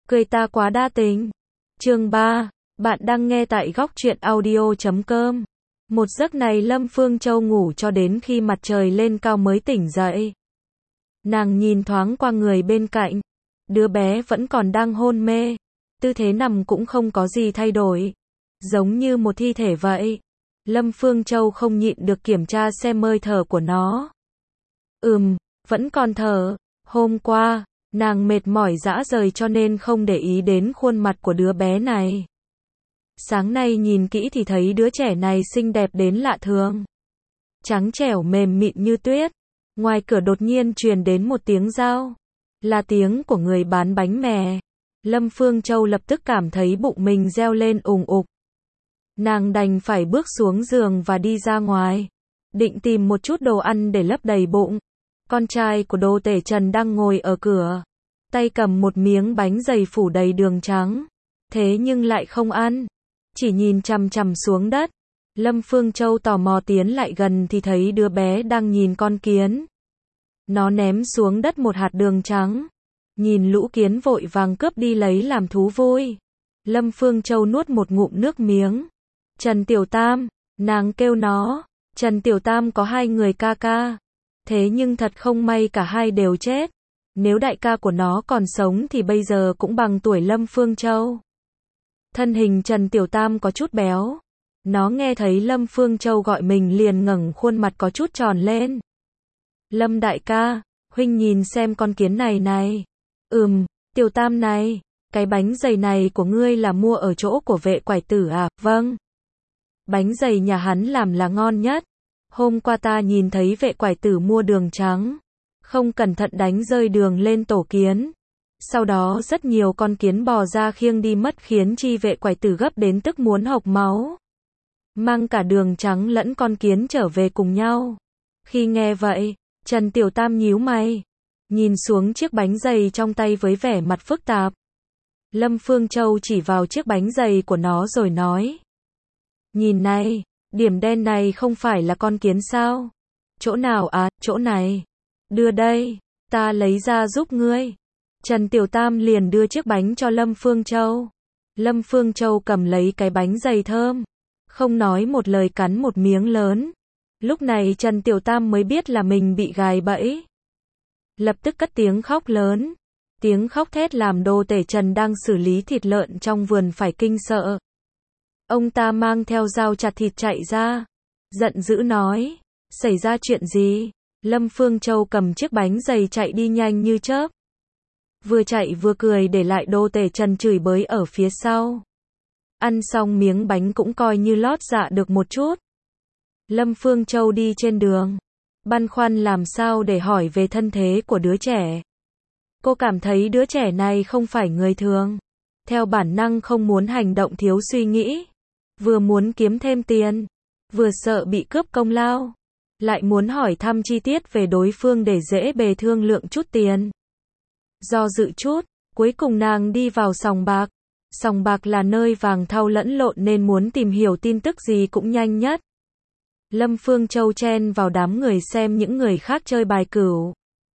Cười ta quá đa tình. Chương 3, bạn đang nghe tại góc truyện audio.com. Một giấc này Lâm Phương Châu ngủ cho đến khi mặt trời lên cao mới tỉnh dậy. Nàng nhìn thoáng qua người bên cạnh. Đứa bé vẫn còn đang hôn mê. Tư thế nằm cũng không có gì thay đổi. Giống như một thi thể vậy. Lâm Phương Châu không nhịn được kiểm tra xem hơi thở của nó. Vẫn còn thở. Hôm qua, nàng mệt mỏi rã rời cho nên không để ý đến khuôn mặt của đứa bé này. Sáng nay nhìn kỹ thì thấy đứa trẻ này xinh đẹp đến lạ thường. Trắng trẻo mềm mịn như tuyết. Ngoài cửa đột nhiên truyền đến một tiếng rao. Là tiếng của người bán bánh mè. Lâm Phương Châu lập tức cảm thấy bụng mình reo lên ùng ục. Nàng đành phải bước xuống giường và đi ra ngoài. Định tìm một chút đồ ăn để lấp đầy bụng. Con trai của Đô Tể Trần đang ngồi ở cửa. Tay cầm một miếng bánh dày phủ đầy đường trắng. Thế nhưng lại không ăn. Chỉ nhìn chằm chằm xuống đất. Lâm Phương Châu tò mò tiến lại gần thì thấy đứa bé đang nhìn con kiến. Nó ném xuống đất một hạt đường trắng. Nhìn lũ kiến vội vàng cướp đi lấy làm thú vui. Lâm Phương Châu nuốt một ngụm nước miếng. Trần Tiểu Tam, nàng kêu nó. Trần Tiểu Tam có hai người ca ca. Thế nhưng thật không may cả hai đều chết. Nếu đại ca của nó còn sống thì bây giờ cũng bằng tuổi Lâm Phương Châu. Thân hình Trần Tiểu Tam có chút béo. Nó nghe thấy Lâm Phương Châu gọi mình liền ngẩng khuôn mặt có chút tròn lên. Lâm đại ca, huynh nhìn xem con kiến này này. Tiểu Tam này, cái bánh dày này của ngươi là mua ở chỗ của Vệ Quải Tử à? Vâng. Bánh dày nhà hắn làm là ngon nhất. Hôm qua ta nhìn thấy Vệ Quải Tử mua đường trắng. Không cẩn thận đánh rơi đường lên tổ kiến. Sau đó rất nhiều con kiến bò ra khiêng đi mất khiến chi Vệ Quải Tử gấp đến tức muốn hộc máu. Mang cả đường trắng lẫn con kiến trở về cùng nhau. Khi nghe vậy, Trần Tiểu Tam nhíu mày. Nhìn xuống chiếc bánh dày trong tay với vẻ mặt phức tạp. Lâm Phương Châu chỉ vào chiếc bánh dày của nó rồi nói. Nhìn này, điểm đen này không phải là con kiến sao? Chỗ nào à, chỗ này. Đưa đây, ta lấy ra giúp ngươi. Trần Tiểu Tam liền đưa chiếc bánh cho Lâm Phương Châu. Lâm Phương Châu cầm lấy cái bánh dày thơm. Không nói một lời cắn một miếng lớn. Lúc này Trần Tiểu Tam mới biết là mình bị gài bẫy. Lập tức cất tiếng khóc lớn. Tiếng khóc thét làm Đô Tể Trần đang xử lý thịt lợn trong vườn phải kinh sợ. Ông ta mang theo dao chặt thịt chạy ra. Giận dữ nói. Xảy ra chuyện gì? Lâm Phương Châu cầm chiếc bánh dày chạy đi nhanh như chớp. Vừa chạy vừa cười để lại Đô Tể Trần chửi bới ở phía sau. Ăn xong miếng bánh cũng coi như lót dạ được một chút. Lâm Phương Châu đi trên đường. Băn khoăn làm sao để hỏi về thân thế của đứa trẻ. Cô cảm thấy đứa trẻ này không phải người thường. Theo bản năng không muốn hành động thiếu suy nghĩ. Vừa muốn kiếm thêm tiền. Vừa sợ bị cướp công lao. Lại muốn hỏi thăm chi tiết về đối phương để dễ bề thương lượng chút tiền. Do dự chút, cuối cùng nàng đi vào sòng bạc. Sòng bạc là nơi vàng thau lẫn lộn nên muốn tìm hiểu tin tức gì cũng nhanh nhất. Lâm Phương Châu chen vào đám người xem những người khác chơi bài cửu.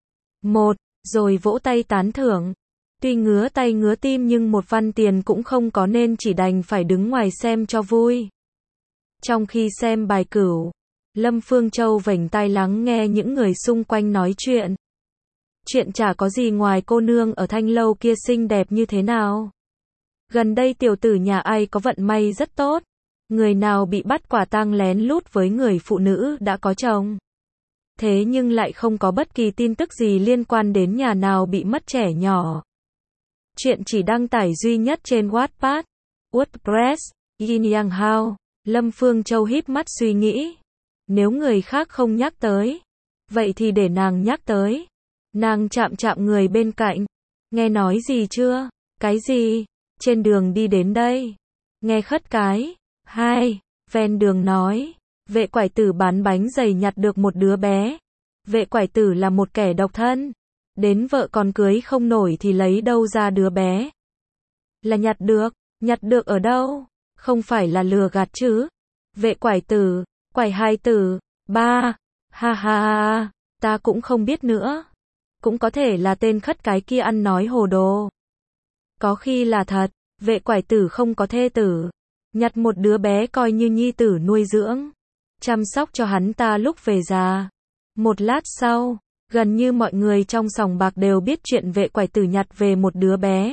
Rồi vỗ tay tán thưởng. Tuy ngứa tay ngứa tim nhưng một văn tiền cũng không có nên chỉ đành phải đứng ngoài xem cho vui. Trong khi xem bài cửu, Lâm Phương Châu vểnh tai lắng nghe những người xung quanh nói chuyện. Chuyện chả có gì ngoài cô nương ở Thanh Lâu kia xinh đẹp như thế nào. Gần đây tiểu tử nhà ai có vận may rất tốt. Người nào bị bắt quả tang lén lút với người phụ nữ đã có chồng. Thế nhưng lại không có bất kỳ tin tức gì liên quan đến nhà nào bị mất trẻ nhỏ. Chuyện chỉ đăng tải duy nhất trên Wattpad, WordPress, Yin Yang Hao. Lâm Phương Châu híp mắt suy nghĩ. Nếu người khác không nhắc tới, vậy thì để nàng nhắc tới. Nàng chạm chạm người bên cạnh. Nghe nói gì chưa? Cái gì? Trên đường đi đến đây. Nghe khất cái. Ven đường nói. Vệ Quải Tử bán bánh dày nhặt được một đứa bé. Vệ Quải Tử là một kẻ độc thân. Đến vợ còn cưới không nổi thì lấy đâu ra đứa bé. Là nhặt được ở đâu? Không phải là lừa gạt chứ? Vệ Quải Tử, Quải Hai Tử, ba. Ha, ta cũng không biết nữa. Cũng có thể là tên khất cái kia ăn nói hồ đồ. Có khi là thật, vệ quải tử không có thê tử, nhặt một đứa bé coi như nhi tử nuôi dưỡng, chăm sóc cho hắn ta lúc về già. Một lát sau, gần như mọi người trong sòng bạc đều biết chuyện vệ quải tử nhặt về một đứa bé.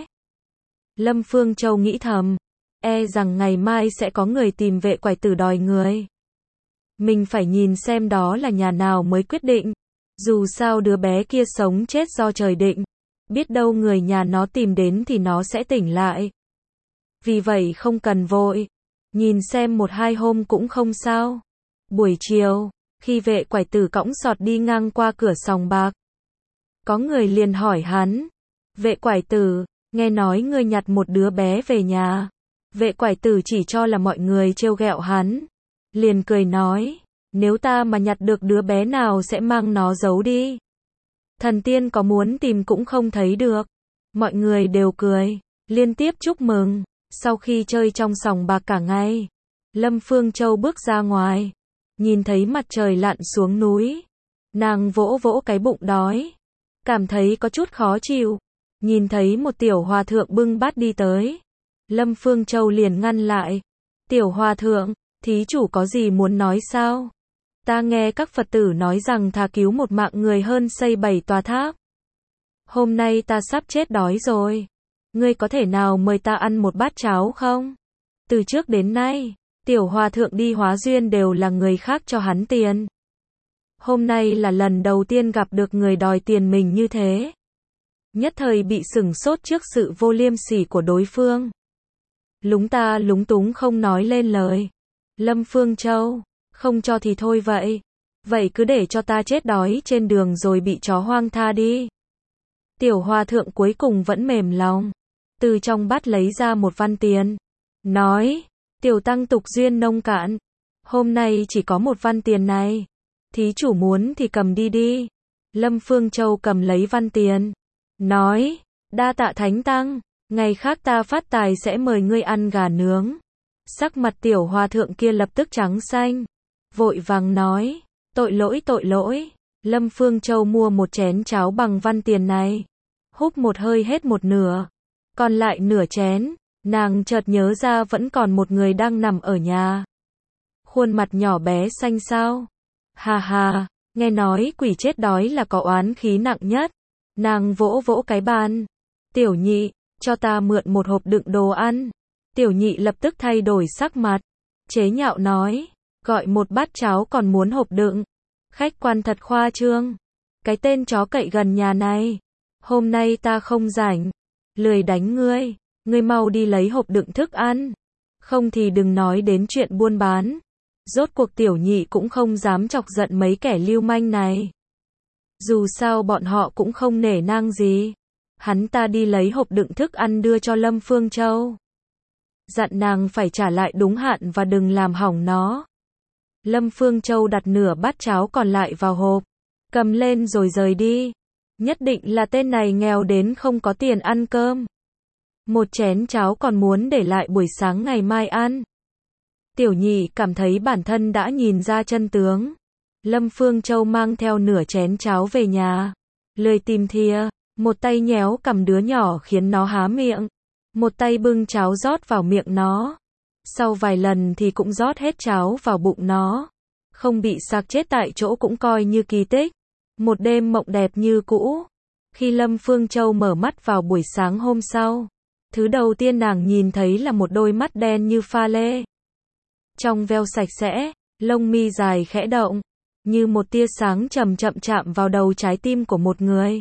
Lâm Phương Châu nghĩ thầm, rằng ngày mai sẽ có người tìm vệ quải tử đòi người. Mình phải nhìn xem đó là nhà nào mới quyết định. Dù sao đứa bé kia sống chết do trời định. Biết đâu người nhà nó tìm đến thì nó sẽ tỉnh lại. Vì vậy không cần vội. Nhìn xem 1-2 hôm cũng không sao. Buổi chiều, khi vệ quải tử cõng sọt đi ngang qua cửa sòng bạc, có người liền hỏi hắn, vệ quải tử, nghe nói ngươi nhặt một đứa bé về nhà. Vệ quải tử chỉ cho là mọi người trêu ghẹo hắn, liền cười nói, nếu ta mà nhặt được đứa bé nào sẽ mang nó giấu đi. Thần tiên có muốn tìm cũng không thấy được. Mọi người đều cười, liên tiếp chúc mừng. Sau khi chơi trong sòng bạc cả ngày, Lâm Phương Châu bước ra ngoài, nhìn thấy mặt trời lặn xuống núi. Nàng vỗ vỗ cái bụng đói, cảm thấy có chút khó chịu. Nhìn thấy một tiểu hòa thượng bưng bát đi tới, Lâm Phương Châu liền ngăn lại. Tiểu hòa thượng, thí chủ có gì muốn nói sao? Ta nghe các Phật tử nói rằng thà cứu một mạng người hơn xây 7 tòa tháp. Hôm nay ta sắp chết đói rồi. Ngươi có thể nào mời ta ăn một bát cháo không? Từ trước đến nay, tiểu hòa thượng đi hóa duyên đều là người khác cho hắn tiền. Hôm nay là lần đầu tiên gặp được người đòi tiền mình như thế. Nhất thời bị sửng sốt trước sự vô liêm sỉ của đối phương. Lúng ta lúng túng không nói lên lời. Lâm Phương Châu, không cho thì thôi vậy. Vậy cứ để cho ta chết đói trên đường rồi bị chó hoang tha đi. Tiểu hòa thượng cuối cùng vẫn mềm lòng. Từ trong bát lấy ra một văn tiền. Nói, tiểu tăng tục duyên nông cạn. Hôm nay chỉ có một văn tiền này. Thí chủ muốn thì cầm đi đi. Lâm Phương Châu cầm lấy văn tiền. Nói, đa tạ thánh tăng. Ngày khác ta phát tài sẽ mời ngươi ăn gà nướng. Sắc mặt tiểu hòa thượng kia lập tức trắng xanh. Vội vàng nói, tội lỗi. Lâm Phương Châu mua một chén cháo bằng văn tiền này. Húp một hơi hết một nửa. Còn lại nửa chén, nàng chợt nhớ ra vẫn còn một người đang nằm ở nhà. Khuôn mặt nhỏ bé xanh xao. Hà hà, nghe nói quỷ chết đói là có oán khí nặng nhất. Nàng vỗ vỗ cái bàn. Tiểu nhị, cho ta mượn một hộp đựng đồ ăn. Tiểu nhị lập tức thay đổi sắc mặt. Chế nhạo nói, gọi một bát cháo còn muốn hộp đựng. Khách quan thật khoa trương. Cái tên chó cậy gần nhà này. Hôm nay ta không rảnh. Lười đánh ngươi. Ngươi mau đi lấy hộp đựng thức ăn. Không thì đừng nói đến chuyện buôn bán. Rốt cuộc tiểu nhị cũng không dám chọc giận mấy kẻ lưu manh này. Dù sao bọn họ cũng không nể nang gì. Hắn ta đi lấy hộp đựng thức ăn đưa cho Lâm Phương Châu. Dặn nàng phải trả lại đúng hạn và đừng làm hỏng nó. Lâm Phương Châu đặt nửa bát cháo còn lại vào hộp. Cầm lên rồi rời đi. Nhất định là tên này nghèo đến không có tiền ăn cơm. Một chén cháo còn muốn để lại buổi sáng ngày mai ăn. Tiểu nhị cảm thấy bản thân đã nhìn ra chân tướng. Lâm Phương Châu mang theo nửa chén cháo về nhà. Lười tìm thìa, một tay nhéo cầm đứa nhỏ khiến nó há miệng. Một tay bưng cháo rót vào miệng nó. Sau vài lần thì cũng rót hết cháo vào bụng nó. Không bị sặc chết tại chỗ cũng coi như kỳ tích. Một đêm mộng đẹp như cũ. Khi Lâm Phương Châu mở mắt vào buổi sáng hôm sau, thứ đầu tiên nàng nhìn thấy là một đôi mắt đen như pha lê. Trong veo sạch sẽ, lông mi dài khẽ động, như một tia sáng chậm chậm chạm vào đầu trái tim của một người.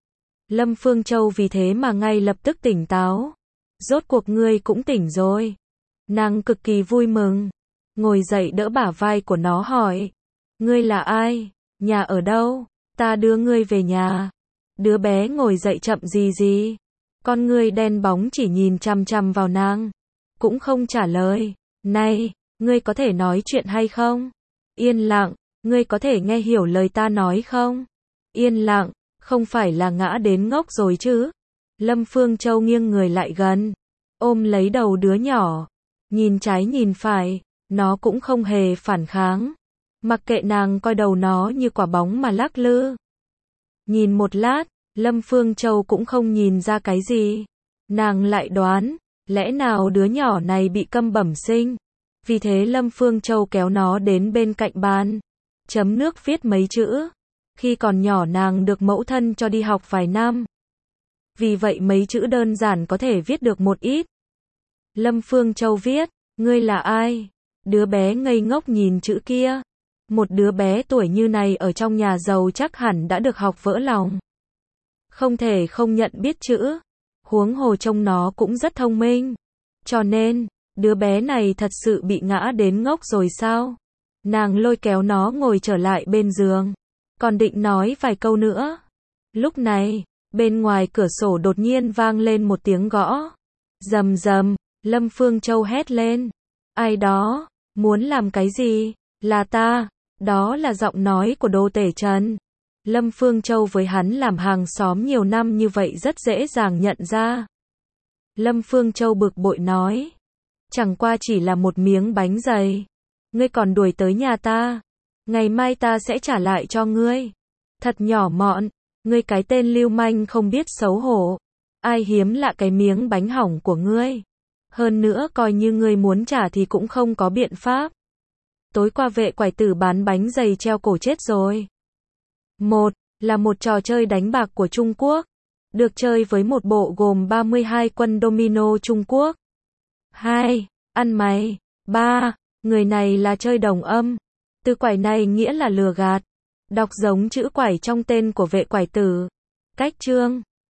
Lâm Phương Châu vì thế mà ngay lập tức tỉnh táo. Rốt cuộc ngươi cũng tỉnh rồi. Nàng cực kỳ vui mừng. Ngồi dậy đỡ bả vai của nó hỏi. Ngươi là ai? Nhà ở đâu? Ta đưa ngươi về nhà. Đứa bé ngồi dậy chậm gì. Con ngươi đen bóng chỉ nhìn chằm chằm vào nàng. Cũng không trả lời. Này, ngươi có thể nói chuyện hay không? Yên lặng, ngươi có thể nghe hiểu lời ta nói không? Yên lặng, không phải là ngã đến ngốc rồi chứ? Lâm Phương Châu nghiêng người lại gần, ôm lấy đầu đứa nhỏ, nhìn trái nhìn phải, nó cũng không hề phản kháng. Mặc kệ nàng coi đầu nó như quả bóng mà lắc lư. Nhìn một lát, Lâm Phương Châu cũng không nhìn ra cái gì. Nàng lại đoán, lẽ nào đứa nhỏ này bị câm bẩm sinh. Vì thế Lâm Phương Châu kéo nó đến bên cạnh bàn, chấm nước viết mấy chữ. Khi còn nhỏ nàng được mẫu thân cho đi học vài năm. Vì vậy mấy chữ đơn giản có thể viết được một ít. Lâm Phương Châu viết, ngươi là ai? Đứa bé ngây ngốc nhìn chữ kia. Một đứa bé tuổi như này ở trong nhà giàu chắc hẳn đã được học vỡ lòng. Không thể không nhận biết chữ. Huống hồ trông nó cũng rất thông minh. Cho nên, đứa bé này thật sự bị ngã đến ngốc rồi sao? Nàng lôi kéo nó ngồi trở lại bên giường. Còn định nói vài câu nữa. Lúc này, bên ngoài cửa sổ đột nhiên vang lên một tiếng gõ. Rầm rầm, Lâm Phương Châu hét lên. Ai đó? Muốn làm cái gì? Là ta. Đó là giọng nói của Đô Tể Trần. Lâm Phương Châu với hắn làm hàng xóm nhiều năm như vậy rất dễ dàng nhận ra. Lâm Phương Châu bực bội nói. Chẳng qua chỉ là một miếng bánh dày. Ngươi còn đuổi tới nhà ta. Ngày mai ta sẽ trả lại cho ngươi. Thật nhỏ mọn. Ngươi cái tên lưu manh không biết xấu hổ. Ai hiếm lạ cái miếng bánh hỏng của ngươi. Hơn nữa coi như ngươi muốn trả thì cũng không có biện pháp. Tối qua vệ quải tử bán bánh dày treo cổ chết rồi. Một là một trò chơi đánh bạc của Trung Quốc. Được chơi với một bộ gồm 32 quân domino Trung Quốc. 2. Ăn mày. 3. Người này là chơi đồng âm. Từ quải này nghĩa là lừa gạt. Đọc giống chữ quải trong tên của vệ quải tử. Cách chương